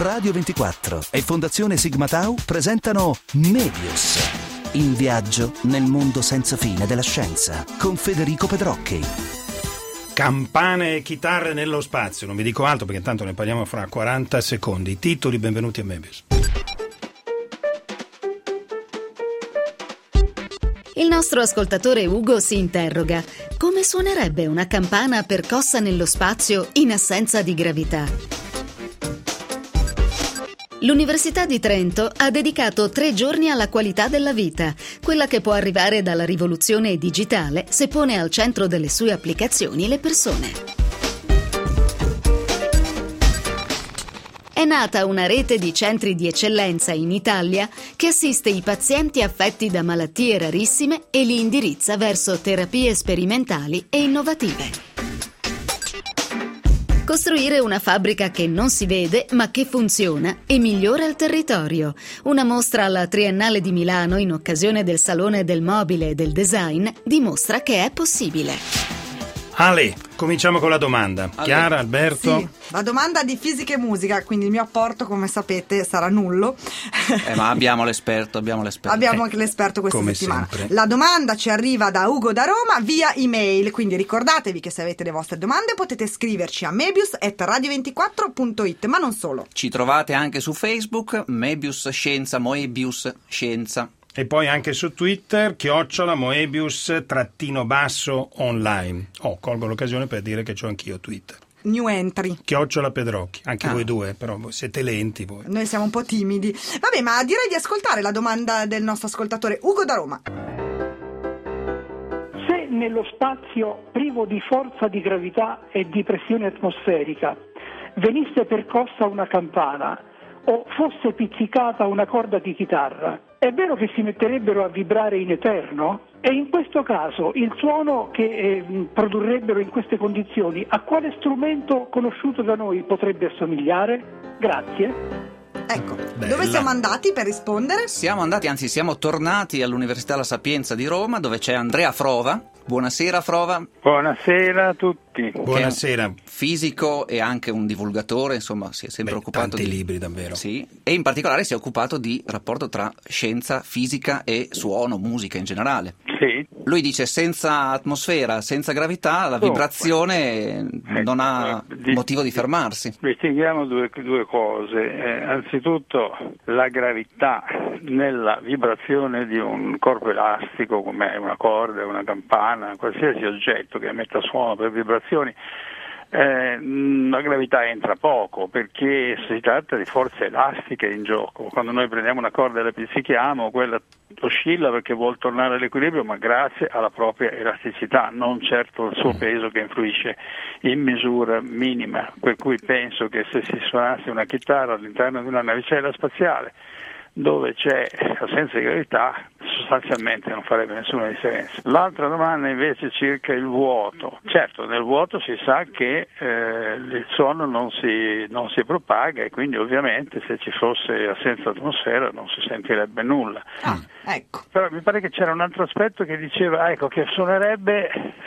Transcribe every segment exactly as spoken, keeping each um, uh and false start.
Radio ventiquattro e Fondazione Sigma Tau presentano Mebius, in viaggio nel mondo senza fine della scienza, con Federico Pedrocchi. Campane e chitarre nello spazio, non vi dico altro perché tanto ne parliamo fra quaranta secondi. Titoli, benvenuti a Mebius. Il nostro ascoltatore Ugo si interroga: come suonerebbe una campana percossa nello spazio in assenza di gravità? L'Università di Trento ha dedicato tre giorni alla qualità della vita, quella che può arrivare dalla rivoluzione digitale se pone al centro delle sue applicazioni le persone. È nata una rete di centri di eccellenza in Italia che assiste i pazienti affetti da malattie rarissime e li indirizza verso terapie sperimentali e innovative. Costruire una fabbrica che non si vede ma che funziona e migliora il territorio. Una mostra alla Triennale di Milano in occasione del Salone del Mobile e del Design dimostra che è possibile. Ale, cominciamo con la domanda. Ale. Chiara, Alberto? Sì, la domanda di fisica e musica, quindi il mio apporto, come sapete, sarà nullo. Eh, ma abbiamo l'esperto, abbiamo l'esperto. Abbiamo anche l'esperto questa come settimana. Sempre. La domanda ci arriva da Ugo da Roma via email, quindi ricordatevi che se avete le vostre domande potete scriverci a mebius chiocciola radio ventiquattro punto it, ma non solo. Ci trovate anche su Facebook, Mebius Scienza, Moebius Scienza. E poi anche su Twitter, chiocciola Moebius trattino basso online. Oh, colgo l'occasione per dire che c'ho anch'io Twitter. New entry. Chiocciola Pedrocchi, anche Ah. voi due, però siete lenti voi. Noi siamo un po' timidi. Vabbè, ma direi di ascoltare la domanda del nostro ascoltatore Ugo da Roma. Se nello spazio privo di forza di gravità e di pressione atmosferica venisse percossa una campana o fosse pizzicata una corda di chitarra, è vero che si metterebbero a vibrare in eterno? E in questo caso il suono che eh, produrrebbero in queste condizioni a quale strumento conosciuto da noi potrebbe assomigliare? Grazie. Ecco, Bella. dove siamo andati per rispondere? Siamo andati, anzi siamo tornati all'Università La Sapienza di Roma, dove c'è Andrea Frova. Buonasera Frova. Buonasera a tutti. Buonasera. Fisico e anche un divulgatore, insomma si è sempre Beh, occupato tanti di libri davvero. Sì, e in particolare si è occupato di rapporto tra scienza, fisica e suono, musica in generale. Sì. Lui dice senza atmosfera, senza gravità, la Dunque, vibrazione non ha ecco, di- motivo di fermarsi. Distinguiamo due, due cose. Eh, anzitutto la gravità nella vibrazione di un corpo elastico come una corda, una campana, qualsiasi oggetto che emetta suono per vibrazioni. Eh, la gravità entra poco perché si tratta di forze elastiche in gioco. Quando noi prendiamo una corda e la pizzichiamo, quella oscilla perché vuol tornare all'equilibrio, ma grazie alla propria elasticità, non certo al suo peso che influisce in misura minima. Per cui penso che se si suonasse una chitarra all'interno di una navicella spaziale dove c'è assenza di gravità, sostanzialmente non farebbe nessuna differenza. L'altra domanda invece circa il vuoto. Certo, nel vuoto si sa che eh, il suono non si, non si propaga e quindi ovviamente se ci fosse assenza atmosfera non si sentirebbe nulla. Ah, ecco. Però mi pare che c'era un altro aspetto che diceva ecco che suonerebbe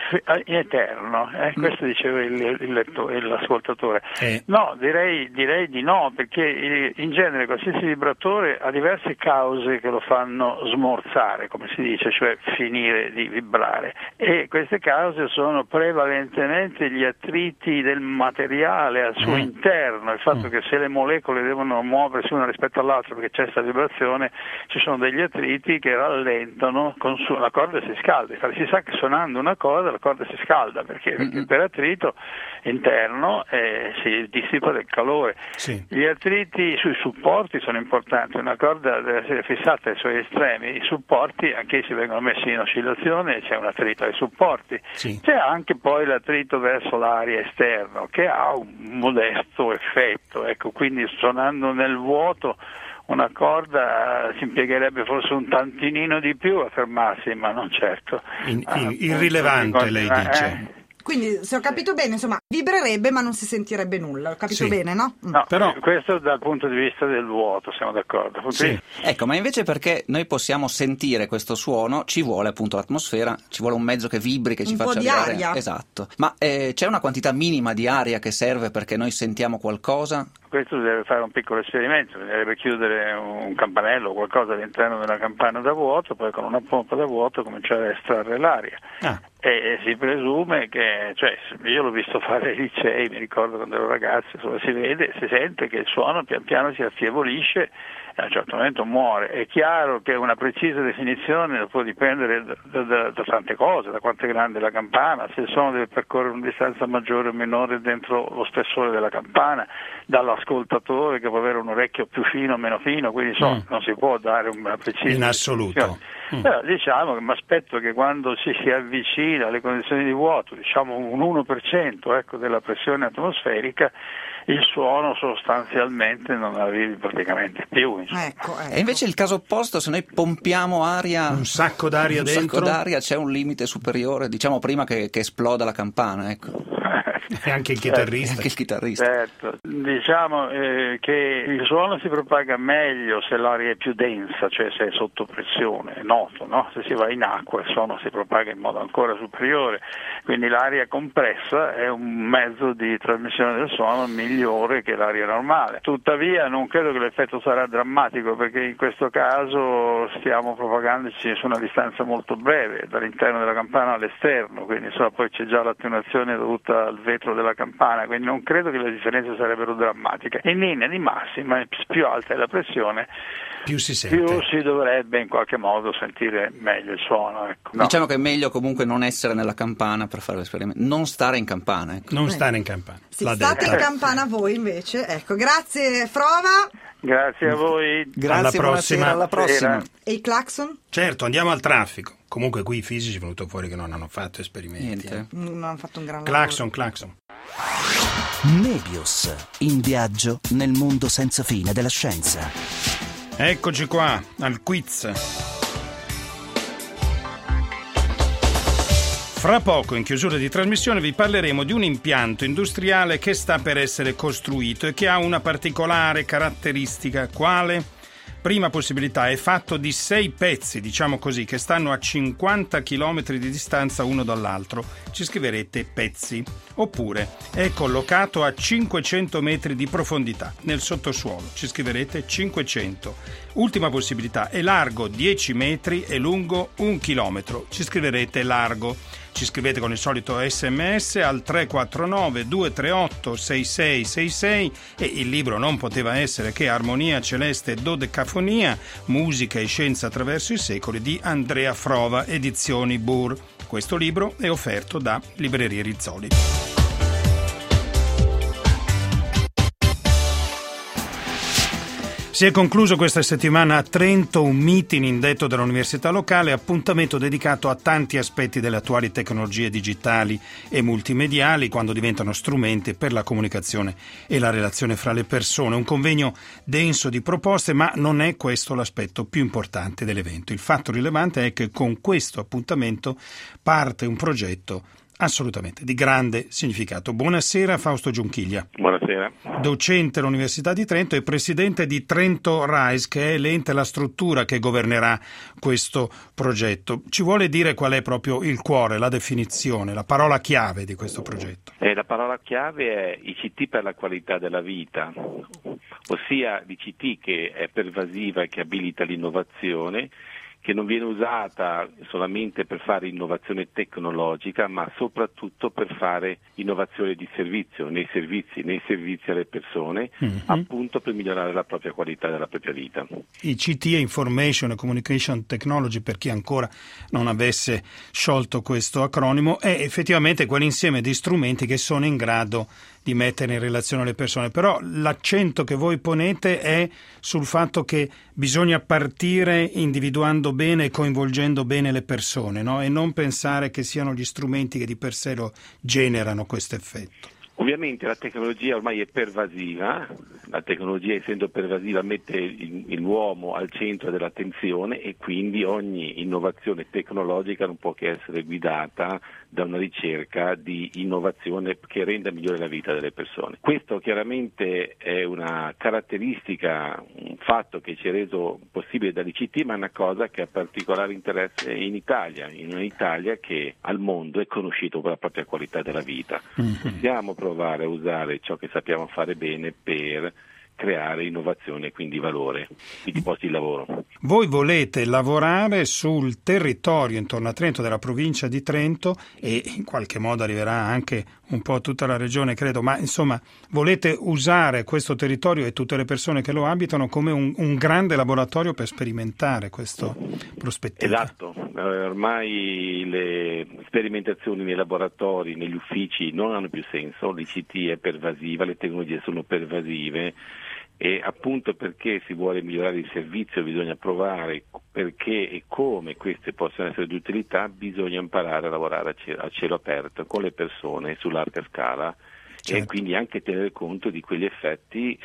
in eterno, eh? Questo diceva il, il letto, l'ascoltatore. Eh. No, direi, direi di no, perché in genere qualsiasi vibratore ha diverse cause che lo fanno smorzare, come si dice, cioè finire di vibrare, e queste cause sono prevalentemente gli attriti del materiale al suo mm. interno, il fatto mm. che se le molecole devono muoversi una rispetto all'altra perché c'è questa vibrazione, ci sono degli attriti che rallentano, consu- la corda si scalda. Infatti si sa che suonando una corda la corda si scalda perché, perché mm-hmm. per attrito interno eh, si dissipa del calore. Sì. Gli attriti sui supporti sono importanti, una corda deve essere fissata ai suoi estremi, i supporti anche se vengono messi in oscillazione c'è un attrito ai supporti, sì. C'è anche poi l'attrito verso l'aria esterno che ha un modesto effetto, ecco, quindi suonando nel vuoto una corda si impiegherebbe forse un tantinino di più a fermarsi, ma non certo. In, in, irrilevante lei dice. Eh? Quindi, se ho capito bene, insomma, vibrerebbe ma non si sentirebbe nulla. Ho capito sì. bene, no? Mm. No, però questo dal punto di vista del vuoto, siamo d'accordo. Sì. Ecco, ma invece perché noi possiamo sentire questo suono ci vuole appunto l'atmosfera, ci vuole un mezzo che vibri, che un ci po' faccia di vibrare. aria. Esatto. Ma eh, c'è una quantità minima di aria che serve perché noi sentiamo qualcosa? questo si deve fare un piccolo esperimento, bisognerebbe chiudere un campanello o qualcosa all'interno della campana da vuoto, poi con una pompa da vuoto cominciare a estrarre l'aria. Ah. E, e si presume che, cioè, io l'ho visto fare ai licei, mi ricordo quando ero ragazzo, insomma, si vede, si sente che il suono pian piano si affievolisce e a un certo momento muore. È chiaro che una precisa definizione può dipendere da, da, da tante cose, da quanto è grande la campana, se il suono deve percorrere una distanza maggiore o minore dentro lo spessore della campana, dall'ascoltatore che può avere un orecchio più fino o meno fino, quindi insomma, mm. non si può dare una precisa in assoluto. Mm. Però diciamo che mi aspetto che quando ci si avvicina alle condizioni di vuoto, diciamo un uno per cento ecco, della pressione atmosferica, il suono sostanzialmente non arrivi praticamente più. Ecco, ecco. E invece il caso opposto, se noi pompiamo aria, un sacco d'aria un dentro, sacco d'aria, c'è un limite superiore, diciamo prima che, che esploda la campana, ecco. E anche il chitarrista. Anche il chitarrista. Certo. Diciamo eh, che il suono si propaga meglio se l'aria è più densa, cioè se è sotto pressione, è noto, no? Se si va in acqua il suono si propaga in modo ancora superiore, quindi l'aria compressa è un mezzo di trasmissione del suono migliore che l'aria normale. Tuttavia non credo che l'effetto sarà drammatico, perché in questo caso stiamo propagandoci su una distanza molto breve, dall'interno della campana all'esterno, quindi insomma, poi c'è già l'attenuazione dovuta al vetro della campana, quindi non credo che le differenze sarebbero drammatiche. In linea di massima, più alta è la pressione, più si sente, più si dovrebbe in qualche modo sentire meglio il suono. Ecco. No. Diciamo che è meglio comunque non essere nella campana per fare l'esperimento, non stare in campana. Ecco. Non stare in campana. Sì, state in campana voi invece. Ecco, grazie Frova. Grazie a voi. Grazie, alla prossima. Alla prossima. E i clacson? Certo, andiamo al traffico. Comunque qui i fisici è venuto fuori che non hanno fatto esperimenti. Niente. Eh. Non hanno fatto un gran clacson, clacson. Nebius, in viaggio nel mondo senza fine della scienza. Eccoci qua, al quiz. Fra poco, in chiusura di trasmissione, vi parleremo di un impianto industriale che sta per essere costruito e che ha una particolare caratteristica. Quale? Prima possibilità, è fatto di sei pezzi, diciamo così, che stanno a cinquanta chilometri di distanza uno dall'altro. Ci scriverete pezzi. Oppure è collocato a cinquecento metri di profondità nel sottosuolo. Ci scriverete cinquecento. Ultima possibilità, è largo dieci metri e lungo un chilometro. Ci scriverete largo. Ci scrivete con il solito sms al tre quattro nove due tre otto sei sei sei sei e il libro non poteva essere che Armonia Celeste e Dodecafonia, musica e scienza attraverso i secoli di Andrea Frova, edizioni Bur. Questo libro è offerto da Librerie Rizzoli. Si è concluso questa settimana a Trento un meeting indetto dall'università locale, appuntamento dedicato a tanti aspetti delle attuali tecnologie digitali e multimediali quando diventano strumenti per la comunicazione e la relazione fra le persone. Un convegno denso di proposte, ma non è questo l'aspetto più importante dell'evento. Il fatto rilevante è che con questo appuntamento parte un progetto assolutamente di grande significato. Buonasera Fausto Giunchiglia. Buonasera. Docente all'Università di Trento e presidente di Trento Rise, che è l'ente, la struttura che governerà questo progetto. Ci vuole dire qual è proprio il cuore, la definizione, la parola chiave di questo progetto? Eh, la parola chiave è I C T per la qualità della vita, ossia l'I C T che è pervasiva e che abilita l'innovazione, che non viene usata solamente per fare innovazione tecnologica, ma soprattutto per fare innovazione di servizio, nei servizi, nei servizi alle persone, mm-hmm. appunto per migliorare la propria qualità della propria vita. I C T è Information and Communication Technology, per chi ancora non avesse sciolto questo acronimo, è effettivamente quell'insieme di strumenti che sono in grado di mettere in relazione le persone, però l'accento che voi ponete è sul fatto che bisogna partire individuando bene e coinvolgendo bene le persone, no? E non pensare che siano gli strumenti che di per sé lo generano questo effetto. Ovviamente la tecnologia ormai è pervasiva, la tecnologia essendo pervasiva mette il, l'uomo al centro dell'attenzione e quindi ogni innovazione tecnologica non può che essere guidata da una ricerca di innovazione che renda migliore la vita delle persone. Questo chiaramente è una caratteristica, un fatto che ci è reso possibile dall'I C T, ma è una cosa che ha particolare interesse in Italia, in un'Italia che al mondo è conosciuta per la propria qualità della vita. Mm-hmm. Stiamo provare a usare ciò che sappiamo fare bene per creare innovazione e quindi valore, quindi posti di lavoro. Voi volete lavorare sul territorio intorno a Trento della provincia di Trento e in qualche modo arriverà anche un po' a tutta la regione, credo, ma insomma volete usare questo territorio e tutte le persone che lo abitano come un, un grande laboratorio per sperimentare questo prospettiva. Esatto, eh, ormai le sperimentazioni nei laboratori, negli uffici non hanno più senso, l'I C T è pervasiva, le tecnologie sono pervasive e appunto perché si vuole migliorare il servizio bisogna provare perché e come queste possono essere di utilità, bisogna imparare a lavorare a cielo, a cielo aperto con le persone su larga scala. Certo. E quindi anche tenere conto di quegli effetti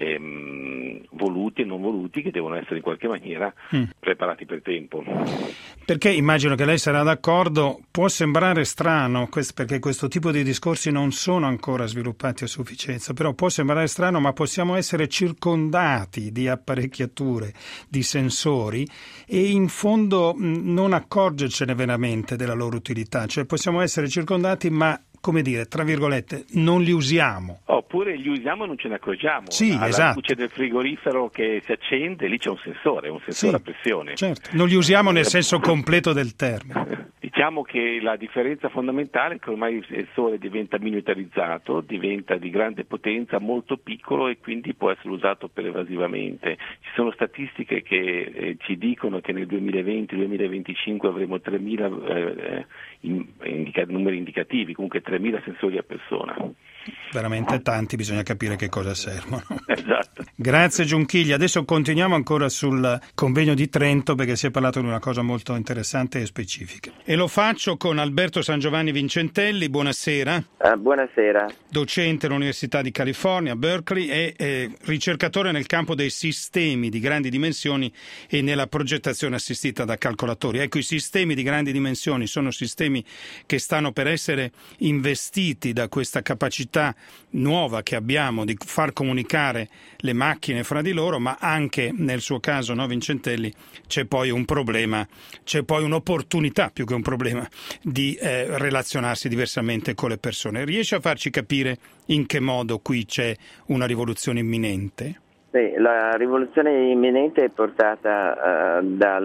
ehm, voluti e non voluti che devono essere in qualche maniera mm. preparati per tempo. Perché immagino che lei sarà d'accordo, può sembrare strano, perché questo tipo di discorsi non sono ancora sviluppati a sufficienza, però può sembrare strano, ma possiamo essere circondati di apparecchiature, di sensori e in fondo non accorgercene veramente della loro utilità, cioè possiamo essere circondati ma come dire, tra virgolette, non li usiamo. Oppure li usiamo e non ce ne accorgiamo. Sì, alla esatto. luce del frigorifero che si accende, lì c'è un sensore, un sensore sì, a pressione. Certo, non li usiamo nel senso completo del termine. Diciamo che la differenza fondamentale è che ormai il sensore diventa miniaturizzato, diventa di grande potenza, molto piccolo e quindi può essere usato pervasivamente. Ci sono statistiche che eh, ci dicono che nel duemilaventi duemilaventicinque avremo tremila eh, indica- numeri indicativi, comunque tremila sensori a persona. Veramente tanti, bisogna capire che cosa servono. Esatto. Grazie Giunchiglia. Adesso continuiamo ancora sul convegno di Trento perché si è parlato di una cosa molto interessante e specifica. E lo faccio con Alberto San Giovanni Vincentelli. Buonasera. Uh, buonasera. Docente all'Università di California, Berkeley e eh, ricercatore nel campo dei sistemi di grandi dimensioni e nella progettazione assistita da calcolatori. Ecco, i sistemi di grandi dimensioni sono sistemi che stanno per essere investiti da questa capacità nuova che abbiamo di far comunicare le macchine fra di loro, ma anche nel suo caso, no, Vincentelli, c'è poi un problema, c'è poi un'opportunità più che un problema di eh, relazionarsi diversamente con le persone. Riesce a farci capire in che modo qui c'è una rivoluzione imminente? Sì, la rivoluzione imminente è portata uh,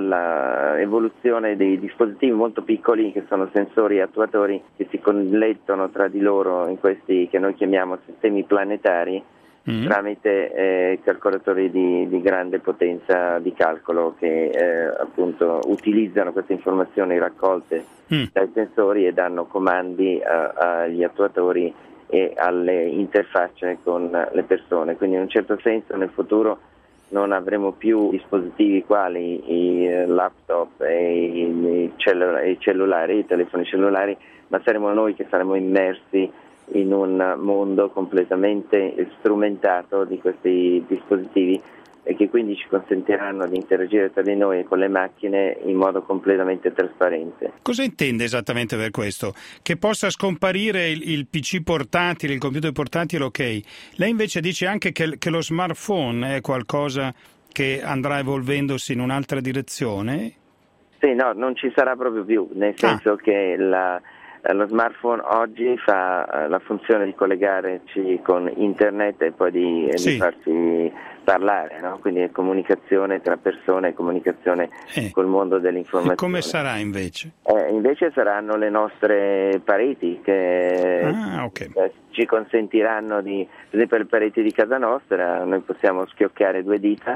dall'evoluzione dei dispositivi molto piccoli che sono sensori e attuatori che si connettono tra di loro in questi che noi chiamiamo sistemi planetari mm. tramite eh, calcolatori di, di grande potenza di calcolo che eh, appunto utilizzano queste informazioni raccolte mm. dai sensori e danno comandi uh, agli attuatori e alle interfacce con le persone, quindi in un certo senso nel futuro non avremo più dispositivi quali i laptop e i, cellu- i cellulari, i telefoni cellulari, ma saremo noi che saremo immersi in un mondo completamente strumentato di questi dispositivi e che quindi ci consentiranno di interagire tra di noi e con le macchine in modo completamente trasparente. Cosa intende esattamente per questo? Che possa scomparire il, il P C portatile, il computer portatile, ok. Lei invece dice anche che, che lo smartphone è qualcosa che andrà evolvendosi in un'altra direzione? Sì, no, non ci sarà proprio più, nel senso ah. che la, lo smartphone oggi fa la funzione di collegarci con internet e poi di, sì. di farci parlare, no? Quindi è comunicazione tra persone, comunicazione eh. col mondo dell'informazione. E come sarà invece? Eh, invece saranno le nostre pareti che ah, okay. eh, ci consentiranno di, per esempio le pareti di casa nostra, noi possiamo schioccare due dita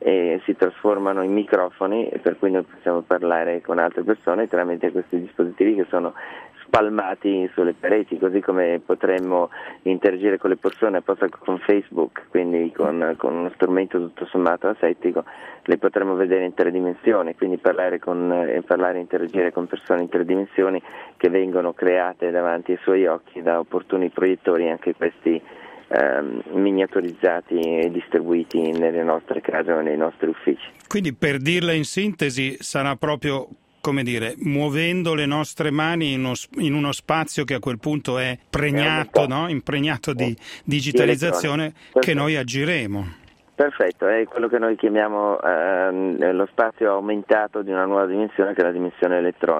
e si trasformano in microfoni e per cui noi possiamo parlare con altre persone tramite questi dispositivi che sono spalmati sulle pareti, così come potremmo interagire con le persone apposta con Facebook, quindi con, con uno strumento tutto sommato asettico, le potremmo vedere in tre dimensioni, quindi parlare con eh, parlare e interagire con persone in tre dimensioni che vengono create davanti ai suoi occhi da opportuni proiettori, anche questi ehm, miniaturizzati e distribuiti nelle nostre case o nei nostri uffici. Quindi per dirla in sintesi sarà proprio, come dire, muovendo le nostre mani in uno, in uno spazio che a quel punto è pregnato, no? impregnato di digitalizzazione, che noi agiremo. Perfetto, è quello che noi chiamiamo ehm, lo spazio aumentato di una nuova dimensione che è la dimensione elettronica.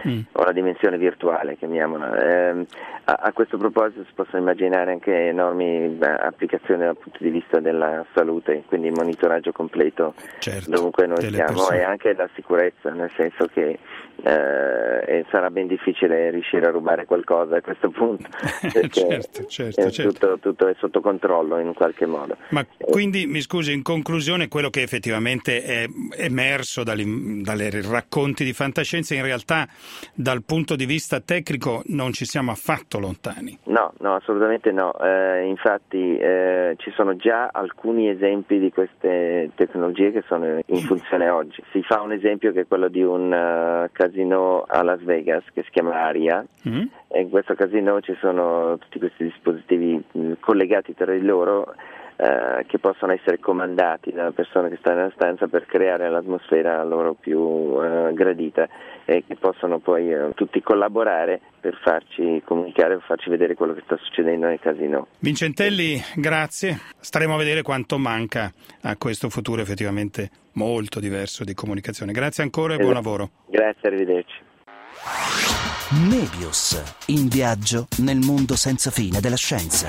mm. o la dimensione virtuale, chiamiamola. Eh, a, a questo proposito si possono immaginare anche enormi beh, applicazioni dal punto di vista della salute, quindi monitoraggio completo certo, dovunque noi siamo, persone. E anche la sicurezza, nel senso che eh, sarà ben difficile riuscire a rubare qualcosa a questo punto, perché certo, certo, è certo. Tutto, tutto è sotto controllo in qualche modo. Ma quindi, mi scusi, in conclusione, quello che effettivamente è emerso dagli, dalle racconti di fantascienza, in realtà dal punto di vista tecnico non ci siamo affatto lontani. No, no, assolutamente no. Eh, infatti eh, ci sono già alcuni esempi di queste tecnologie che sono in funzione oggi. Si fa un esempio che è quello di un uh, casino a Las Vegas che si chiama Aria. Mm. E in questo casino ci sono tutti questi dispositivi mh, collegati tra di loro eh, che possono essere comandati dalla persona che sta nella stanza per creare l'atmosfera loro più eh, gradita, e che possono poi eh, tutti collaborare per farci comunicare, per farci vedere quello che sta succedendo nel casino. Vincentelli, grazie. Staremo a vedere quanto manca a questo futuro effettivamente molto diverso di comunicazione. Grazie ancora e esatto. Buon lavoro. Grazie, arrivederci. Mebius, in viaggio nel mondo senza fine della scienza.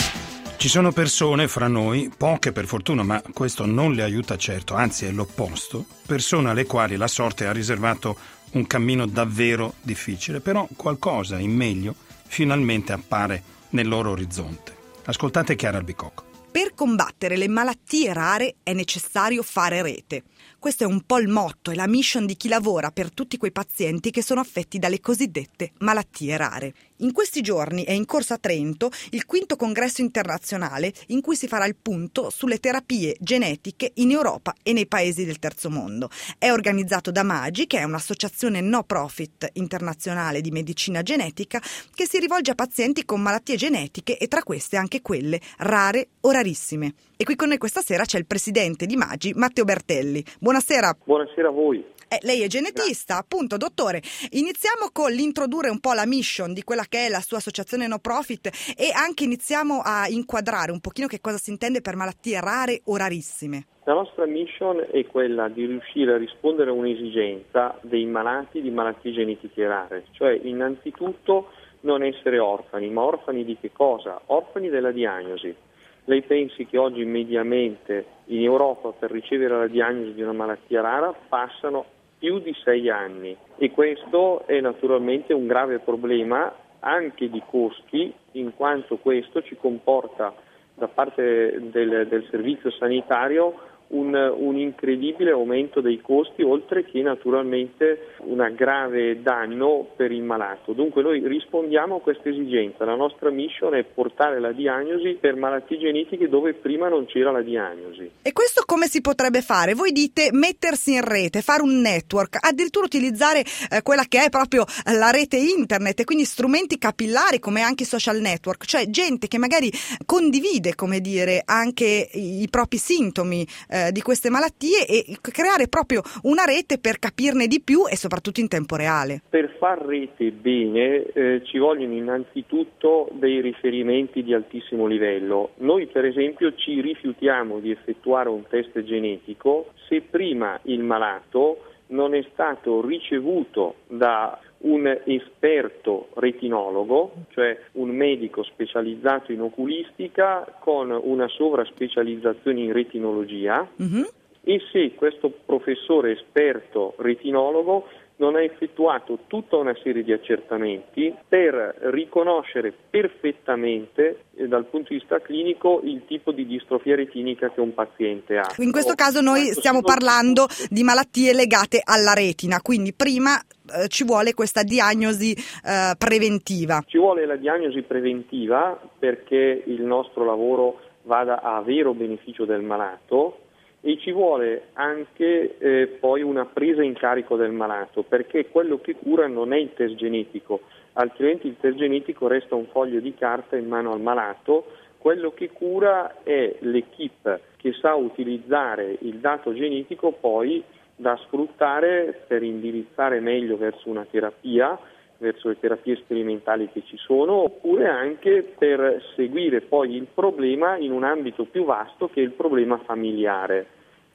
Ci sono persone fra noi, poche per fortuna, ma questo non le aiuta certo, anzi è l'opposto, persone alle quali la sorte ha riservato un cammino davvero difficile, però qualcosa in meglio finalmente appare nel loro orizzonte. Ascoltate Chiara Albicocco. Per combattere le malattie rare è necessario fare rete. Questo è un po' il motto e la mission di chi lavora per tutti quei pazienti che sono affetti dalle cosiddette malattie rare. In questi giorni è in corso a Trento il quinto congresso internazionale in cui si farà il punto sulle terapie genetiche in Europa e nei paesi del terzo mondo. È organizzato da MAGI, che è un'associazione no profit internazionale di medicina genetica che si rivolge a pazienti con malattie genetiche e tra queste anche quelle rare o rarissime. E qui con noi questa sera c'è il presidente di MAGI, Matteo Bertelli. Buonasera. Buonasera a voi. Eh, lei è genetista, Grazie. Appunto, dottore. Iniziamo con l'introdurre un po' la mission di quella che è la sua associazione no profit e anche iniziamo a inquadrare un pochino che cosa si intende per malattie rare o rarissime. La nostra mission è quella di riuscire a rispondere a un'esigenza dei malati di malattie genetiche rare, cioè innanzitutto non essere orfani, ma orfani di che cosa? Orfani della diagnosi. Lei pensi che oggi mediamente in Europa per ricevere la diagnosi di una malattia rara passano più di sei anni, e questo è naturalmente un grave problema anche di costi, in quanto questo ci comporta da parte del, del servizio sanitario un, un incredibile aumento dei costi, oltre che naturalmente un grave danno per il malato. Dunque noi rispondiamo a questa esigenza. La nostra mission è portare la diagnosi per malattie genetiche dove prima non c'era la diagnosi. E questo come si potrebbe fare? Voi dite mettersi in rete, fare un network, addirittura utilizzare eh, quella che è proprio la rete internet, e quindi strumenti capillari come anche i social network, cioè gente che magari condivide, come dire, anche i, i propri sintomi eh, di queste malattie, e creare proprio una rete per capirne di più e soprattutto in tempo reale. Per far rete bene eh, ci vogliono innanzitutto dei riferimenti di altissimo livello. Noi per esempio ci rifiutiamo di effettuare un test genetico se prima il malato non è stato ricevuto da un esperto retinologo, cioè un medico specializzato in oculistica con una sovraspecializzazione in retinologia, mm-hmm. e se questo professore esperto retinologo non ha effettuato tutta una serie di accertamenti per riconoscere perfettamente eh, dal punto di vista clinico il tipo di distrofia retinica che un paziente ha. In questo caso noi stiamo parlando di malattie legate alla retina, quindi prima eh, ci vuole questa diagnosi eh, preventiva. Ci vuole la diagnosi preventiva perché il nostro lavoro vada a vero beneficio del malato, e ci vuole anche eh, poi una presa in carico del malato, perché quello che cura non è il test genetico, altrimenti il test genetico resta un foglio di carta in mano al malato. Quello che cura è l'equipe che sa utilizzare il dato genetico poi da sfruttare per indirizzare meglio verso una terapia, verso le terapie sperimentali che ci sono, oppure anche per seguire poi il problema in un ambito più vasto che è il problema familiare.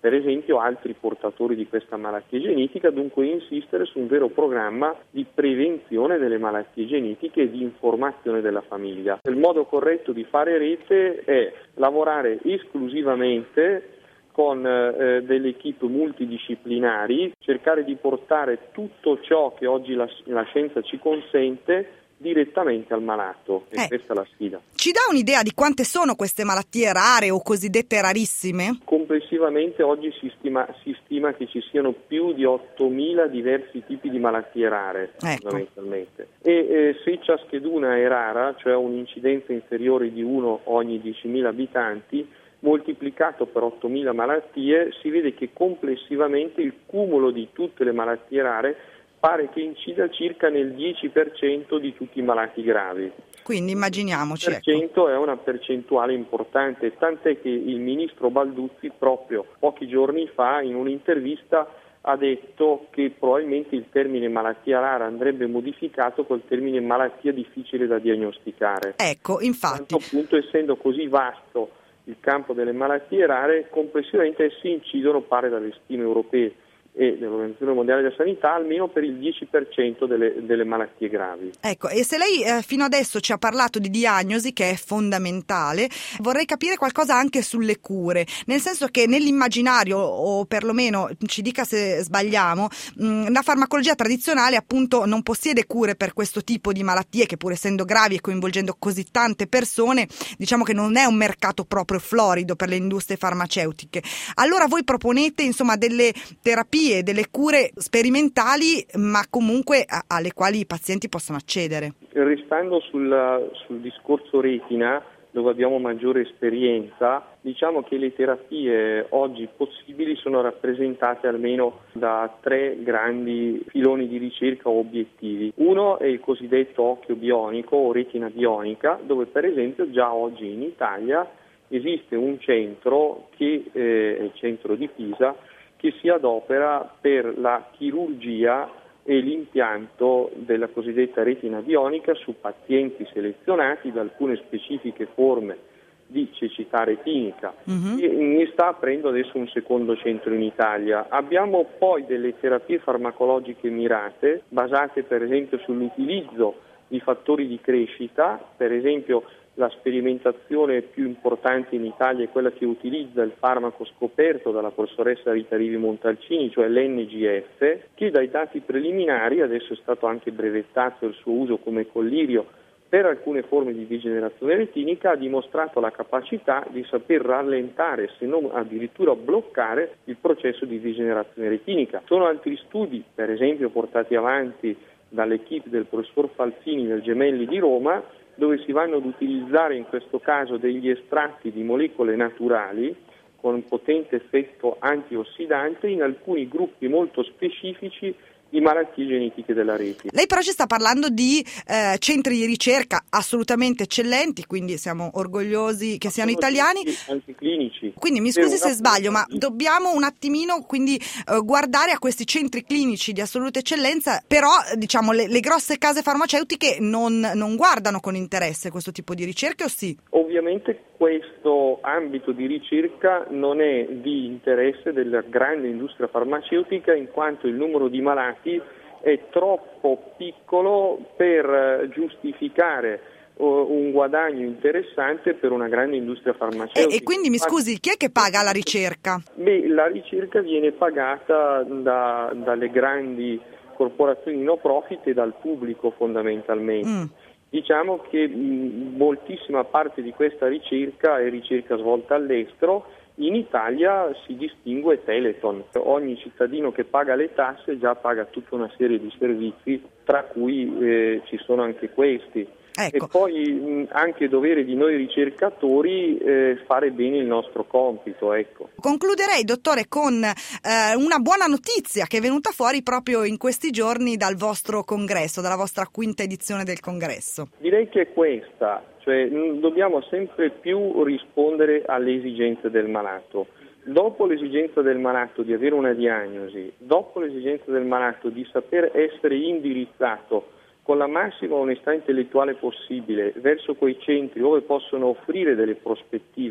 per esempio altri portatori di questa malattia genetica, dunque insistere su un vero programma di prevenzione delle malattie genetiche e di informazione della famiglia. Il modo corretto di fare rete è lavorare esclusivamente con eh, delle equip multidisciplinari, cercare di portare tutto ciò che oggi la, la scienza ci consente direttamente al malato, e eh, questa è la sfida. Ci dà un'idea di quante sono queste malattie rare o cosiddette rarissime? Complessivamente oggi si stima, si stima che ci siano più di ottomila diversi tipi di malattie rare, ecco. Fondamentalmente. E eh, se ciascheduna è rara, cioè un'incidenza inferiore di uno ogni diecimila abitanti, moltiplicato per ottomila malattie, si vede che complessivamente il cumulo di tutte le malattie rare pare che incida circa nel dieci per cento di tutti i malati gravi. Quindi immaginiamoci. Il dieci per cento ecco. È una percentuale importante, tant'è che il ministro Balduzzi proprio pochi giorni fa in un'intervista ha detto che probabilmente il termine malattia rara andrebbe modificato col termine malattia difficile da diagnosticare. Ecco, infatti. Tanto appunto essendo così vasto il campo delle malattie rare, complessivamente essi incidono, pare dalle stime europee e dell'Organizzazione Mondiale della Sanità, almeno per il dieci per cento delle, delle malattie gravi. Ecco, e se lei eh, fino adesso ci ha parlato di diagnosi, che è fondamentale, vorrei capire qualcosa anche sulle cure, nel senso che nell'immaginario, o perlomeno ci dica se sbagliamo, mh, la farmacologia tradizionale appunto non possiede cure per questo tipo di malattie che, pur essendo gravi e coinvolgendo così tante persone, diciamo che non è un mercato proprio florido per le industrie farmaceutiche. Allora voi proponete insomma delle terapie, delle cure sperimentali, ma comunque a- alle quali i pazienti possono accedere. Restando sul, sul discorso retina, dove abbiamo maggiore esperienza, diciamo che le terapie oggi possibili sono rappresentate almeno da tre grandi filoni di ricerca o obiettivi. Uno è il cosiddetto occhio bionico o retina bionica, dove per esempio già oggi in Italia esiste un centro, che eh, è il centro di Pisa, che si adopera per la chirurgia e l'impianto della cosiddetta retina bionica su pazienti selezionati da alcune specifiche forme di cecità retinica. Mm-hmm. E ne sta aprendo adesso un secondo centro in Italia. Abbiamo poi delle terapie farmacologiche mirate, basate per esempio sull'utilizzo di fattori di crescita, per esempio la sperimentazione più importante in Italia è quella che utilizza il farmaco scoperto dalla professoressa Rita Rivi Montalcini, cioè l'N G F, che dai dati preliminari, adesso è stato anche brevettato il suo uso come collirio per alcune forme di degenerazione retinica, ha dimostrato la capacità di saper rallentare, se non addirittura bloccare, il processo di degenerazione retinica. Sono altri studi, per esempio portati avanti dall'equipe del professor Falzini del Gemelli di Roma, dove si vanno ad utilizzare in questo caso degli estratti di molecole naturali con un potente effetto antiossidante in alcuni gruppi molto specifici di malattie genetiche della retina. Lei però ci sta parlando di eh, centri di ricerca assolutamente eccellenti, quindi siamo orgogliosi che siano italiani. Anche clinici. Quindi mi scusi se sbaglio, ma dobbiamo un attimino quindi eh, guardare a questi centri clinici di assoluta eccellenza, però diciamo le, le grosse case farmaceutiche non, non guardano con interesse questo tipo di ricerche, o sì? Ovviamente questo ambito di ricerca non è di interesse della grande industria farmaceutica, in quanto il numero di malati è troppo piccolo per giustificare un guadagno interessante per una grande industria farmaceutica. E, e quindi mi scusi, chi è che paga la ricerca? Beh, la ricerca viene pagata da, dalle grandi corporazioni no profit e dal pubblico fondamentalmente. Mm. Diciamo che mh, moltissima parte di questa ricerca è ricerca svolta all'estero. In Italia si distingue Teleton. Ogni cittadino che paga le tasse già paga tutta una serie di servizi, tra cui eh, ci sono anche questi. Ecco. E poi mh, anche dovere di noi ricercatori eh, fare bene il nostro compito. Ecco. Concluderei, dottore, con eh, una buona notizia che è venuta fuori proprio in questi giorni dal vostro congresso, dalla vostra quinta edizione del congresso. Direi che è questa, cioè mh, dobbiamo sempre più rispondere alle esigenze del malato. Dopo l'esigenza del malato di avere una diagnosi, dopo l'esigenza del malato di saper essere indirizzato con la massima onestà intellettuale possibile verso quei centri dove possono offrire delle prospettive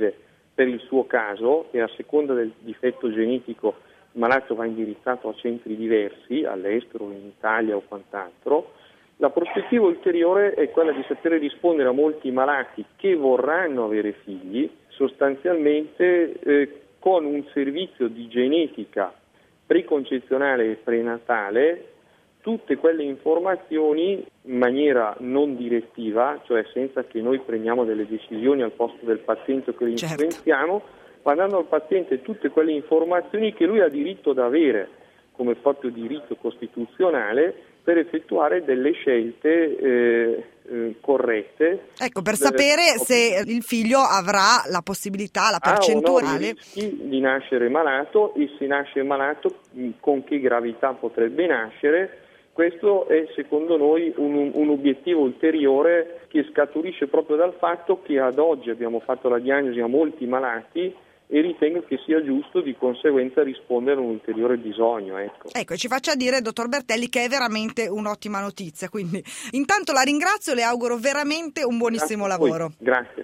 per il suo caso, e a seconda del difetto genetico il malato va indirizzato a centri diversi, all'estero, in Italia o quant'altro. La prospettiva ulteriore è quella di sapere rispondere a molti malati che vorranno avere figli, sostanzialmente eh, con un servizio di genetica preconcezionale e prenatale, tutte quelle informazioni in maniera non direttiva, cioè senza che noi prendiamo delle decisioni al posto del paziente che lo influenziamo, certo, ma dando al paziente tutte quelle informazioni che lui ha diritto ad avere come proprio diritto costituzionale per effettuare delle scelte eh, eh, corrette. Ecco, per sapere se il figlio avrà la possibilità, la percentuale ha o no rischi di nascere malato, e se nasce malato con che gravità potrebbe nascere. Questo è secondo noi un, un obiettivo ulteriore che scaturisce proprio dal fatto che ad oggi abbiamo fatto la diagnosi a molti malati e ritengo che sia giusto di conseguenza rispondere a un ulteriore bisogno. Ecco, ecco ci faccia dire, dottor Bertelli, che è veramente un'ottima notizia. Quindi intanto la ringrazio e le auguro veramente un buonissimo Grazie lavoro. Grazie.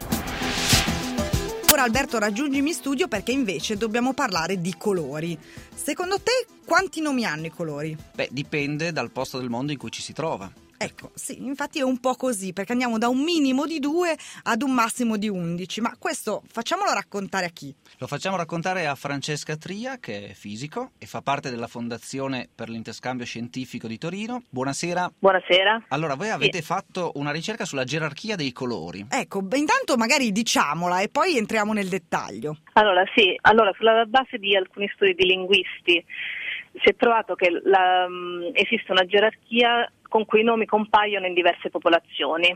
Ora Alberto raggiungimi in studio perché invece dobbiamo parlare di colori. Secondo te quanti nomi hanno i colori? Beh, dipende dal posto del mondo in cui ci si trova. Ecco, sì, infatti è un po' così, perché andiamo da un minimo di due ad un massimo di undici, ma questo facciamolo raccontare a chi? Lo facciamo raccontare a Francesca Tria, che è fisico e fa parte della Fondazione per l'Interscambio Scientifico di Torino. Buonasera. Buonasera. Allora, voi avete sì. fatto una ricerca sulla gerarchia dei colori. Ecco, beh, intanto magari diciamola e poi entriamo nel dettaglio. Allora, sì, allora sulla base di alcuni studi di linguisti si è trovato che la, um, esiste una gerarchia con cui i nomi compaiono in diverse popolazioni,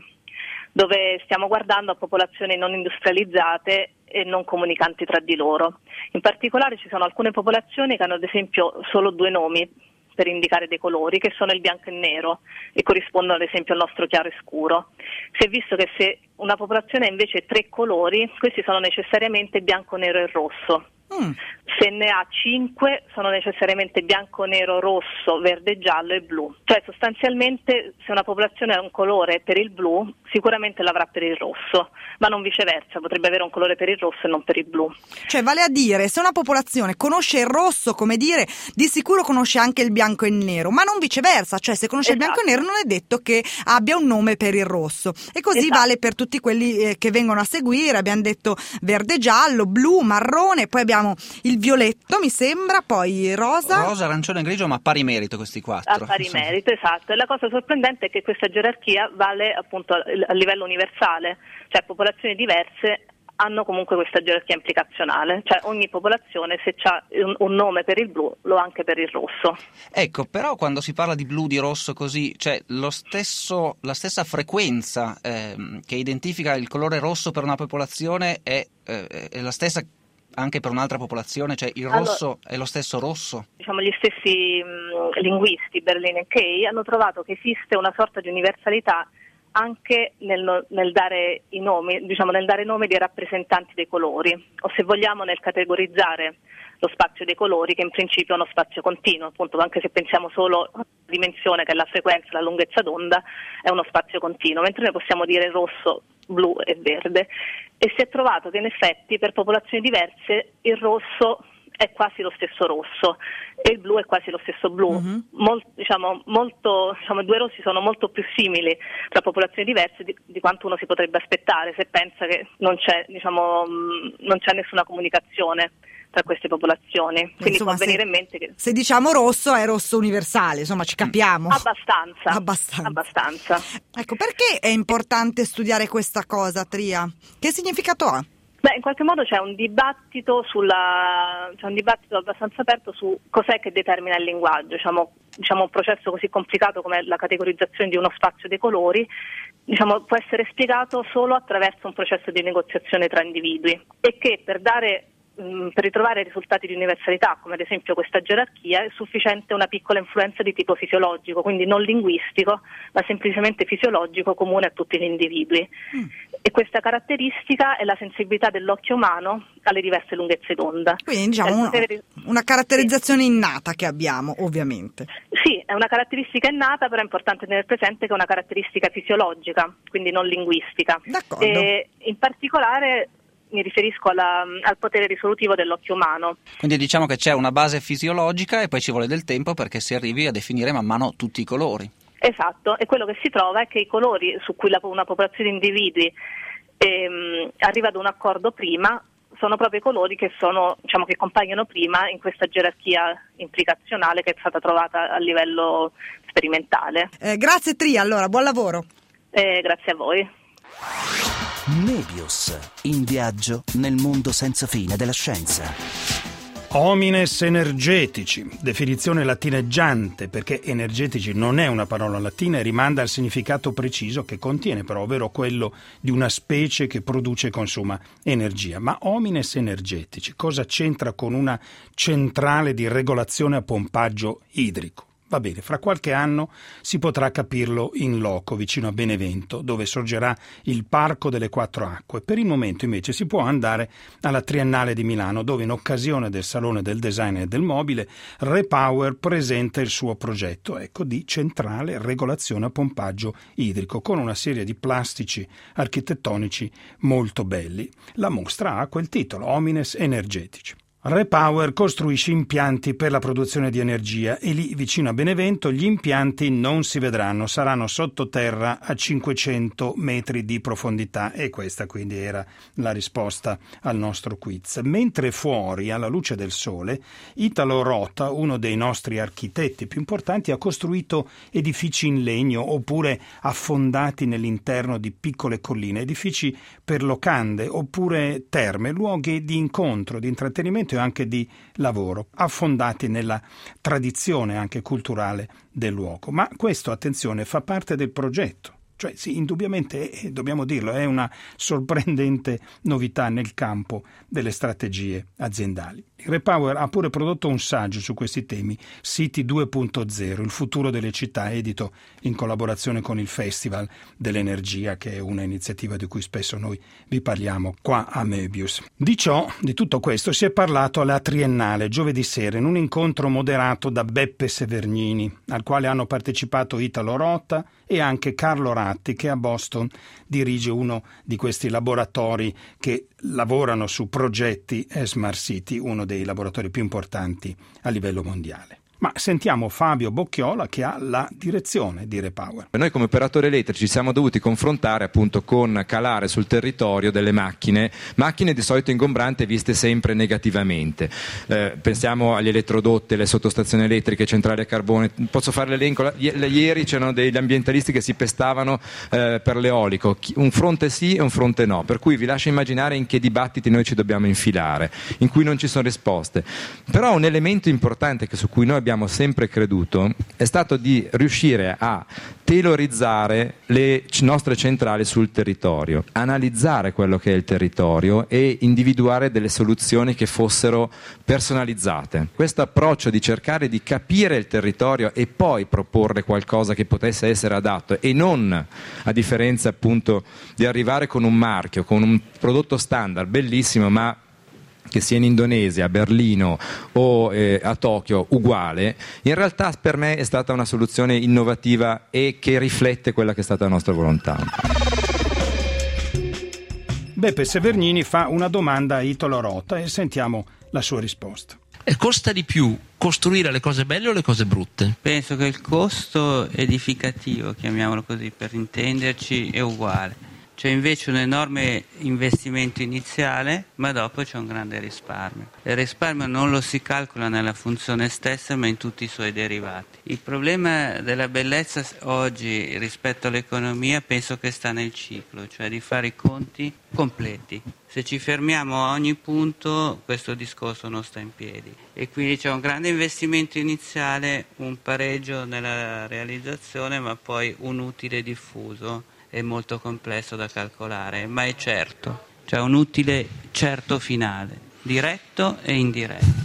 dove stiamo guardando a popolazioni non industrializzate e non comunicanti tra di loro. In particolare ci sono alcune popolazioni che hanno ad esempio solo due nomi per indicare dei colori, che sono il bianco e il nero, e corrispondono ad esempio al nostro chiaro e scuro. Si è visto che se una popolazione ha invece tre colori, questi sono necessariamente bianco, nero e rosso. Mm. Se ne ha cinque sono necessariamente bianco, nero, rosso, verde, giallo e blu. Cioè sostanzialmente se una popolazione ha un colore per il blu sicuramente l'avrà per il rosso, ma non viceversa, potrebbe avere un colore per il rosso e non per il blu. Cioè vale a dire, se una popolazione conosce il rosso, come dire, di sicuro conosce anche il bianco e il nero, ma non viceversa, cioè se conosce esatto. il bianco e il nero non è detto che abbia un nome per il rosso. E così esatto. vale per tutti quelli eh, che vengono a seguire. Abbiamo detto verde, giallo, blu, marrone, poi abbiamo il violetto, mi sembra, poi rosa. Rosa, arancione e grigio, ma a pari merito questi quattro. A pari merito, esatto. E la cosa sorprendente è che questa gerarchia vale appunto a livello universale, cioè popolazioni diverse hanno comunque questa gerarchia implicazionale, cioè ogni popolazione se ha un, un nome per il blu lo ha anche per il rosso. Ecco, però quando si parla di blu, di rosso così, cioè lo stesso, la stessa frequenza ehm, che identifica il colore rosso per una popolazione è, eh, è la stessa anche per un'altra popolazione, cioè il rosso allora, è lo stesso rosso? Diciamo gli stessi mh, linguisti, Berlin e Kay, hanno trovato che esiste una sorta di universalità anche nel, nel dare i nomi, diciamo nel dare nomi dei rappresentanti dei colori, o se vogliamo nel categorizzare lo spazio dei colori, che in principio è uno spazio continuo, appunto anche se pensiamo solo alla dimensione che è la frequenza, la lunghezza d'onda, è uno spazio continuo, mentre noi possiamo dire rosso, blu e verde. E si è trovato che in effetti per popolazioni diverse il rosso è quasi lo stesso rosso e il blu è quasi lo stesso blu. Mm-hmm. Mol, diciamo, molto, diciamo, i due rossi sono molto più simili tra popolazioni diverse di, di quanto uno si potrebbe aspettare se pensa che non c'è, diciamo, non c'è nessuna comunicazione tra queste popolazioni. Quindi insomma, può venire se, in mente che se diciamo rosso è rosso universale, insomma ci capiamo. Abbastanza. Abbastanza. Abbastanza. Ecco, perché è importante studiare questa cosa, Tria? Che significato ha? Beh, in qualche modo c'è un dibattito sulla c'è un dibattito abbastanza aperto su cos'è che determina il linguaggio, diciamo, diciamo un processo così complicato come la categorizzazione di uno spazio dei colori, diciamo, può essere spiegato solo attraverso un processo di negoziazione tra individui e che per dare per ritrovare risultati di universalità, come ad esempio questa gerarchia, è sufficiente una piccola influenza di tipo fisiologico, quindi non linguistico, ma semplicemente fisiologico comune a tutti gli individui. Mm. E questa caratteristica è la sensibilità dell'occhio umano alle diverse lunghezze d'onda. Quindi diciamo una, una caratterizzazione sì. innata che abbiamo, ovviamente. Sì, è una caratteristica innata, però è importante tenere presente che è una caratteristica fisiologica, quindi non linguistica. D'accordo. E in particolare mi riferisco alla, al potere risolutivo dell'occhio umano. Quindi diciamo che c'è una base fisiologica e poi ci vuole del tempo perché si arrivi a definire man mano tutti i colori. Esatto, e quello che si trova è che i colori su cui la, una popolazione di individui ehm, arriva ad un accordo prima sono proprio i colori che sono, diciamo, che compaiono prima in questa gerarchia implicazionale che è stata trovata a livello sperimentale. Eh, grazie Tria, allora buon lavoro. Eh, grazie a voi. Nebius, in viaggio nel mondo senza fine della scienza. Homines energetici, definizione latineggiante, perché energetici non è una parola latina e rimanda al significato preciso che contiene, però, ovvero quello di una specie che produce e consuma energia. Ma homines energetici cosa c'entra con una centrale di regolazione a pompaggio idrico? Va bene, fra qualche anno si potrà capirlo in loco, vicino a Benevento, dove sorgerà il Parco delle Quattro Acque. Per il momento invece si può andare alla Triennale di Milano, dove in occasione del Salone del Design e del Mobile Repower presenta il suo progetto, ecco, di centrale regolazione a pompaggio idrico, con una serie di plastici architettonici molto belli. La mostra ha quel titolo, Homines energetici. Repower costruisce impianti per la produzione di energia e lì vicino a Benevento gli impianti non si vedranno, saranno sottoterra a cinquecento metri di profondità e questa quindi era la risposta al nostro quiz. Mentre fuori, alla luce del sole, Italo Rota, uno dei nostri architetti più importanti, ha costruito edifici in legno oppure affondati nell'interno di piccole colline, edifici per locande oppure terme, luoghi di incontro, di intrattenimento e anche di lavoro, affondati nella tradizione anche culturale del luogo. Ma questo, attenzione, fa parte del progetto. Cioè, sì, indubbiamente, eh, dobbiamo dirlo, è una sorprendente novità nel campo delle strategie aziendali. Il Repower ha pure prodotto un saggio su questi temi, City due punto zero, il futuro delle città, edito in collaborazione con il Festival dell'Energia, che è una iniziativa di cui spesso noi vi parliamo qua a Möbius. Di ciò, di tutto questo, si è parlato alla Triennale giovedì sera in un incontro moderato da Beppe Severnini, al quale hanno partecipato Italo Rota e anche Carlo Ratti, che a Boston dirige uno di questi laboratori che lavorano su progetti Smart City, uno dei laboratori più importanti a livello mondiale. Ma sentiamo Fabio Bocchiola, che ha la direzione di Repower. Noi come operatori elettrici siamo dovuti confrontare appunto con calare sul territorio delle macchine, macchine di solito ingombranti viste sempre negativamente. Eh, pensiamo agli elettrodotti, alle sottostazioni elettriche, centrali a carbone. Posso fare l'elenco? Ieri c'erano degli ambientalisti che si pestavano eh, per l'eolico, un fronte sì e un fronte no, per cui vi lascio immaginare in che dibattiti noi ci dobbiamo infilare, in cui non ci sono risposte. Però un elemento importante che su cui noi abbiamo abbiamo sempre creduto è stato di riuscire a tailorizzare le nostre centrali sul territorio, analizzare quello che è il territorio e individuare delle soluzioni che fossero personalizzate. Questo approccio di cercare di capire il territorio e poi proporre qualcosa che potesse essere adatto e non, a differenza appunto di arrivare con un marchio, con un prodotto standard bellissimo, ma che sia in Indonesia, a Berlino o eh, a Tokyo uguale, in realtà per me è stata una soluzione innovativa e che riflette quella che è stata la nostra volontà. Beppe Severnini fa una domanda a Italo Rota e sentiamo la sua risposta. E costa di più costruire le cose belle o le cose brutte? Penso che il costo edificativo, chiamiamolo così per intenderci, è uguale. C'è invece un enorme investimento iniziale, ma dopo c'è un grande risparmio. Il risparmio non lo si calcola nella funzione stessa, ma in tutti i suoi derivati. Il problema della bellezza oggi rispetto all'economia penso che sta nel ciclo, cioè di fare i conti completi. Se ci fermiamo a ogni punto, questo discorso non sta in piedi. E quindi c'è un grande investimento iniziale, un pareggio nella realizzazione, ma poi un utile diffuso. È molto complesso da calcolare, ma è certo, cioè un utile certo finale, diretto e indiretto.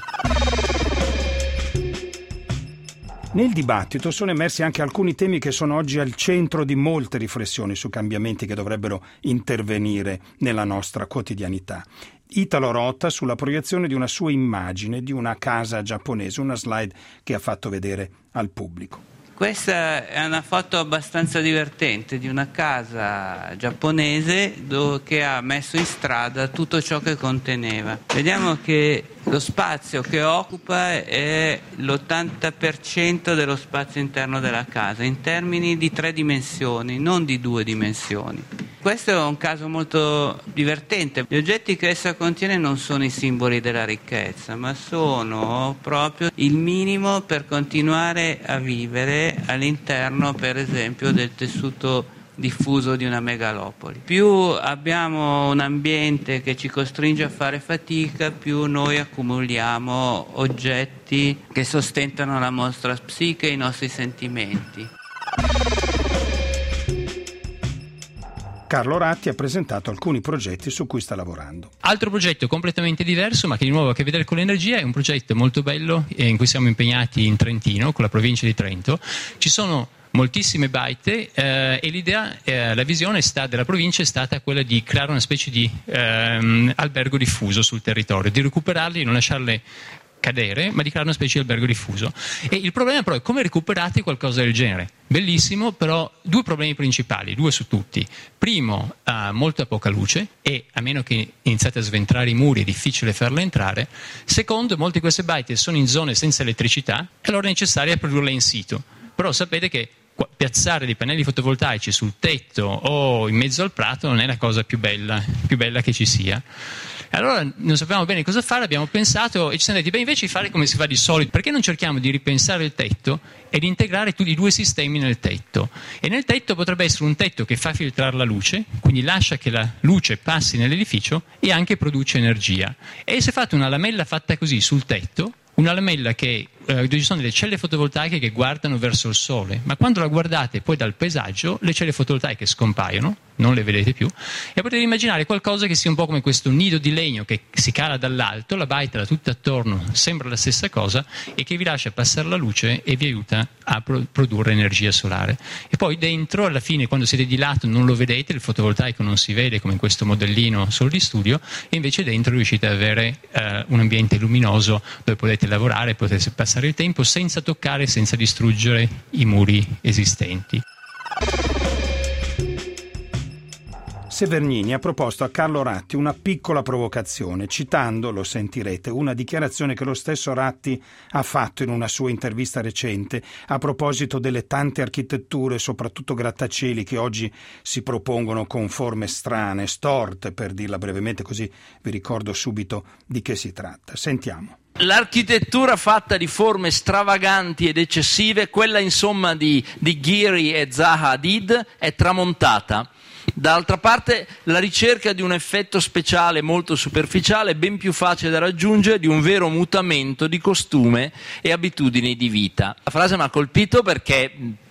Nel dibattito sono emersi anche alcuni temi che sono oggi al centro di molte riflessioni su cambiamenti che dovrebbero intervenire nella nostra quotidianità. Italo Rota sulla proiezione di una sua immagine di una casa giapponese, una slide che ha fatto vedere al pubblico. Questa è una foto abbastanza divertente di una casa giapponese dove, che ha messo in strada tutto ciò che conteneva. Vediamo che lo spazio che occupa è l'ottanta per cento dello spazio interno della casa, in termini di tre dimensioni, non di due dimensioni. Questo è un caso molto divertente. Gli oggetti che essa contiene non sono i simboli della ricchezza, ma sono proprio il minimo per continuare a vivere all'interno, per esempio, del tessuto diffuso di una megalopoli. Più abbiamo un ambiente che ci costringe a fare fatica, più noi accumuliamo oggetti che sostentano la nostra psiche e i nostri sentimenti. Carlo Ratti ha presentato alcuni progetti su cui sta lavorando. Altro progetto completamente diverso, ma che di nuovo ha a che vedere con l'energia, è un progetto molto bello eh, in cui siamo impegnati in Trentino, con la provincia di Trento. Ci sono moltissime baite eh, e l'idea, eh, la visione sta, della provincia è stata quella di creare una specie di ehm, albergo diffuso sul territorio, di recuperarli, non lasciarle cadere, ma di creare una specie di albergo diffuso. E il problema però è come recuperate qualcosa del genere. Bellissimo, però due problemi principali, due su tutti. Primo, ha molta poca luce e a meno che iniziate a sventrare i muri è difficile farla entrare. Secondo, molte di queste baite sono in zone senza elettricità e allora è necessario produrle in situ. Però sapete che piazzare dei pannelli fotovoltaici sul tetto o in mezzo al prato non è la cosa più bella, più bella che ci sia. Allora non sapevamo bene cosa fare, abbiamo pensato e ci siamo detti, beh, invece di fare come si fa di solito, perché non cerchiamo di ripensare il tetto e di integrare tutti i due sistemi nel tetto? E nel tetto potrebbe essere un tetto che fa filtrare la luce, quindi lascia che la luce passi nell'edificio e anche produce energia. E si è fatta una lamella fatta così sul tetto, una lamella che, eh, dove ci sono delle celle fotovoltaiche che guardano verso il sole, ma quando la guardate poi dal paesaggio le celle fotovoltaiche scompaiono, non le vedete più, e potete immaginare qualcosa che sia un po' come questo nido di legno che si cala dall'alto, la baita da tutto attorno sembra la stessa cosa e che vi lascia passare la luce e vi aiuta a pro- produrre energia solare. E poi dentro, alla fine, quando siete di lato non lo vedete, il fotovoltaico non si vede come in questo modellino solo di studio, e invece dentro riuscite ad avere eh, un ambiente luminoso dove potete lavorare, potete passare il tempo senza toccare, senza distruggere i muri esistenti. Severnini ha proposto a Carlo Ratti una piccola provocazione, citando, lo sentirete, una dichiarazione che lo stesso Ratti ha fatto in una sua intervista recente a proposito delle tante architetture, soprattutto grattacieli, che oggi si propongono con forme strane, storte, per dirla brevemente, così vi ricordo subito di che si tratta. Sentiamo. L'architettura fatta di forme stravaganti ed eccessive, quella insomma di, di Ghiri e Zaha Hadid, è tramontata. D'altra parte la ricerca di un effetto speciale molto superficiale è ben più facile da raggiungere di un vero mutamento di costume e abitudini di vita. La frase mi ha colpito perché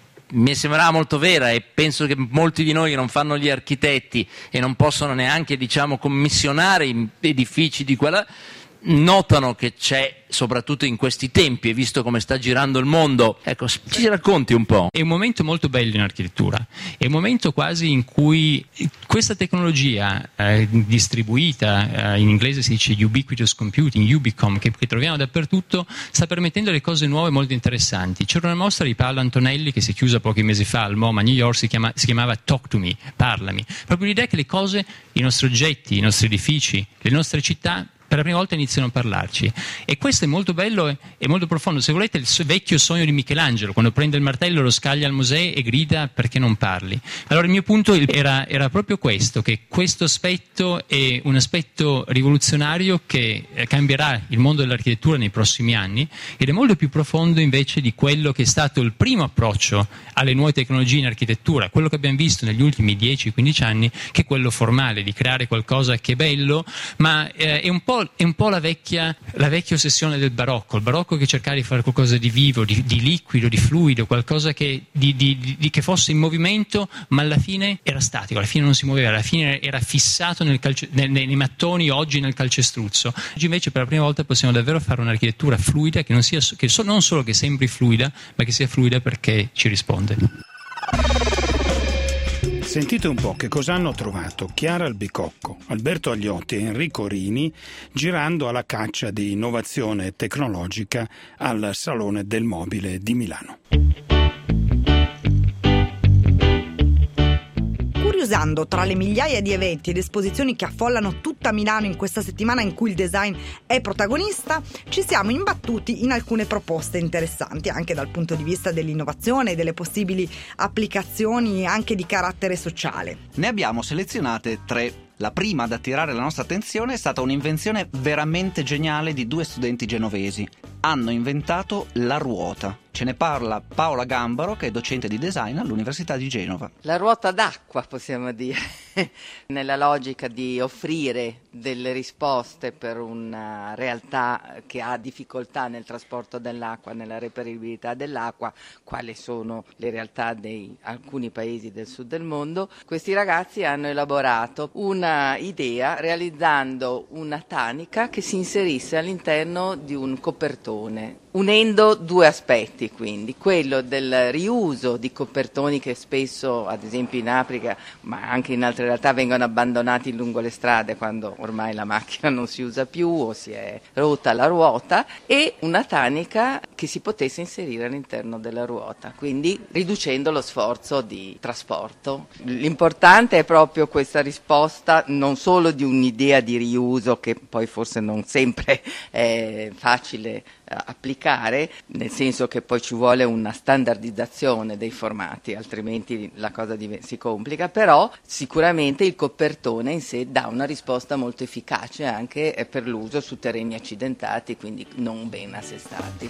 mi sembrava molto vera e penso che molti di noi che non fanno gli architetti e non possono neanche, diciamo, commissionare edifici di quella, notano che c'è, soprattutto in questi tempi, e visto come sta girando il mondo, ecco, ci racconti un po'. È un momento molto bello in architettura, è un momento quasi in cui questa tecnologia eh, distribuita, eh, in inglese si dice ubiquitous computing, Ubicom, che, che troviamo dappertutto, sta permettendo delle cose nuove molto interessanti. C'era una mostra di Paolo Antonelli che si è chiusa pochi mesi fa al MoMA a New York, si, chiama, si chiamava Talk to Me, parlami, proprio l'idea che le cose, i nostri oggetti, i nostri edifici, le nostre città per la prima volta iniziano a parlarci, e questo è molto bello e, e molto profondo. Se volete, il vecchio sogno di Michelangelo, quando prende il martello, lo scaglia al museo e grida perché non parli. Allora il mio punto era, era proprio questo, che questo aspetto è un aspetto rivoluzionario che cambierà il mondo dell'architettura nei prossimi anni, ed è molto più profondo invece di quello che è stato il primo approccio alle nuove tecnologie in architettura, quello che abbiamo visto negli ultimi dieci quindici anni, che è quello formale, di creare qualcosa che è bello, ma eh, è un po' è un po' la vecchia, la vecchia ossessione del barocco, il barocco che cercava di fare qualcosa di vivo, di, di liquido, di fluido, qualcosa che, di, di, di, che fosse in movimento, ma alla fine era statico, alla fine non si muoveva, alla fine era fissato nel calce, nei, nei mattoni, oggi nel calcestruzzo. Oggi invece per la prima volta possiamo davvero fare un'architettura fluida, che non sia che so, non solo che sembri fluida, ma che sia fluida perché ci risponde. Sentite un po' che cosa hanno trovato Chiara Albicocco, Alberto Agliotti e Enrico Rini girando alla caccia di innovazione tecnologica al Salone del Mobile di Milano. Curiosando tra le migliaia di eventi ed esposizioni che affollano tutta Milano in questa settimana in cui il design è protagonista, ci siamo imbattuti in alcune proposte interessanti anche dal punto di vista dell'innovazione e delle possibili applicazioni anche di carattere sociale. Ne abbiamo selezionate tre. La prima ad attirare la nostra attenzione è stata un'invenzione veramente geniale di due studenti genovesi. Hanno inventato la ruota. Ce ne parla Paola Gambaro, che è docente di design all'Università di Genova. La ruota d'acqua, possiamo dire, nella logica di offrire delle risposte per una realtà che ha difficoltà nel trasporto dell'acqua, nella reperibilità dell'acqua, quali sono le realtà di alcuni paesi del sud del mondo. Questi ragazzi hanno elaborato una idea realizzando una tanica che si inserisse all'interno di un copertone, unendo due aspetti, quindi quello del riuso di copertoni che spesso, ad esempio in Africa, ma anche in altre realtà, vengono abbandonati lungo le strade quando ormai la macchina non si usa più o si è rotta la ruota, e una tanica che si potesse inserire all'interno della ruota, quindi riducendo lo sforzo di trasporto. L'importante è proprio questa risposta non solo di un'idea di riuso che poi forse non sempre è facile applicare, nel senso che poi ci vuole una standardizzazione dei formati, altrimenti la cosa si complica, però sicuramente il copertone in sé dà una risposta molto efficace anche per l'uso su terreni accidentati, quindi non ben assestati.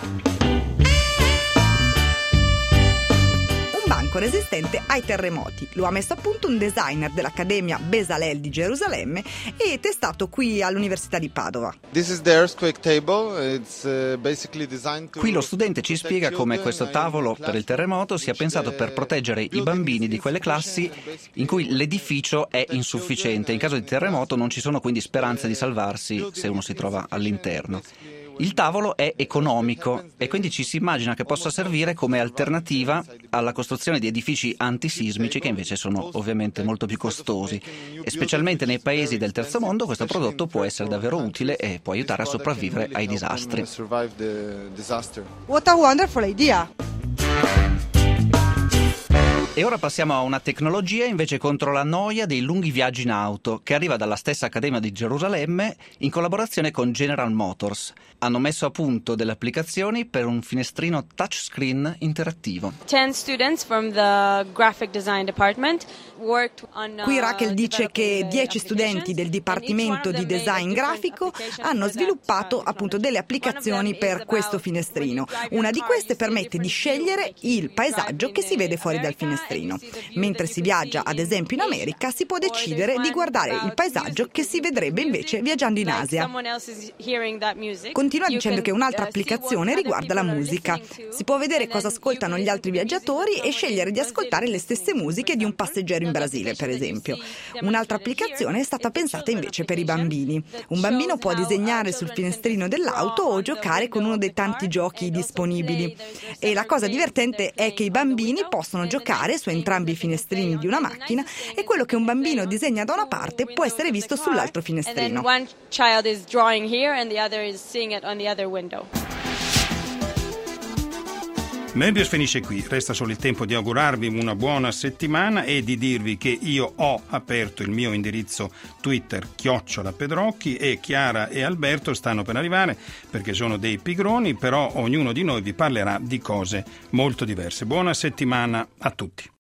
Resistente ai terremoti. Lo ha messo a punto un designer dell'Accademia Bezalel di Gerusalemme e testato qui all'Università di Padova. This is the earthquake table. It's uh, basically designed to Qui lo studente ci spiega come questo tavolo per il terremoto sia pensato per proteggere i bambini di quelle classi in cui l'edificio è insufficiente. In caso di terremoto non ci sono quindi speranze di salvarsi se uno si trova all'interno. Il tavolo è economico e quindi ci si immagina che possa servire come alternativa alla costruzione di edifici antisismici che invece sono ovviamente molto più costosi, e specialmente nei paesi del terzo mondo questo prodotto può essere davvero utile e può aiutare a sopravvivere ai disastri. What a wonderful idea! E ora passiamo a una tecnologia invece contro la noia dei lunghi viaggi in auto, che arriva dalla stessa Accademia di Gerusalemme in collaborazione con General Motors. Hanno messo a punto delle applicazioni per un finestrino touchscreen interattivo. ten students from the graphic design department worked on uh, Qui Rachel dice che dieci studenti del Dipartimento di Design Grafico hanno sviluppato appunto delle applicazioni per questo finestrino. Una di queste permette di scegliere il paesaggio che si vede fuori dal finestrino. Mentre si viaggia ad esempio in America si può decidere di guardare il paesaggio che si vedrebbe invece viaggiando in Asia. Continua dicendo che un'altra applicazione riguarda la musica. Si può vedere cosa ascoltano gli altri viaggiatori e scegliere di ascoltare le stesse musiche di un passeggero in Brasile, per esempio. Un'altra applicazione è stata pensata invece per i bambini. Un bambino può disegnare sul finestrino dell'auto o giocare con uno dei tanti giochi disponibili. E la cosa divertente è che i bambini possono giocare su entrambi i finestrini di una macchina e quello che un bambino disegna da una parte può essere visto sull'altro finestrino. Möbius finisce qui, resta solo il tempo di augurarvi una buona settimana e di dirvi che io ho aperto il mio indirizzo Twitter chiocciola Pedrocchi e Chiara e Alberto stanno per arrivare perché sono dei pigroni, però ognuno di noi vi parlerà di cose molto diverse. Buona settimana a tutti.